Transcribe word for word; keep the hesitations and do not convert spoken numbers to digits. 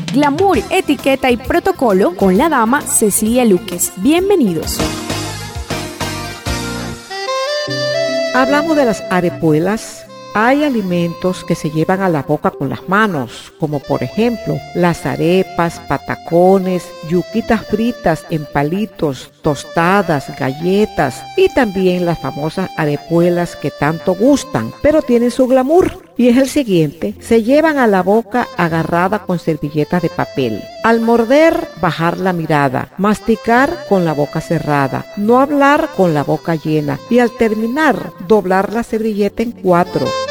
glamour, etiqueta y protocolo con la dama Cecilia Luques. Bienvenidos. Hablamos de las arepuelas. Hay alimentos que se llevan a la boca con las manos, como por ejemplo las arepas, patacones, yuquitas fritas en palitos, tostadas, galletas y también las famosas arepuelas que tanto gustan, pero tienen su glamour. Y es el siguiente: se llevan a la boca agarrada con servilletas de papel. Al morder, bajar la mirada, masticar con la boca cerrada, no hablar con la boca llena y al terminar, doblar la servilleta en cuatro.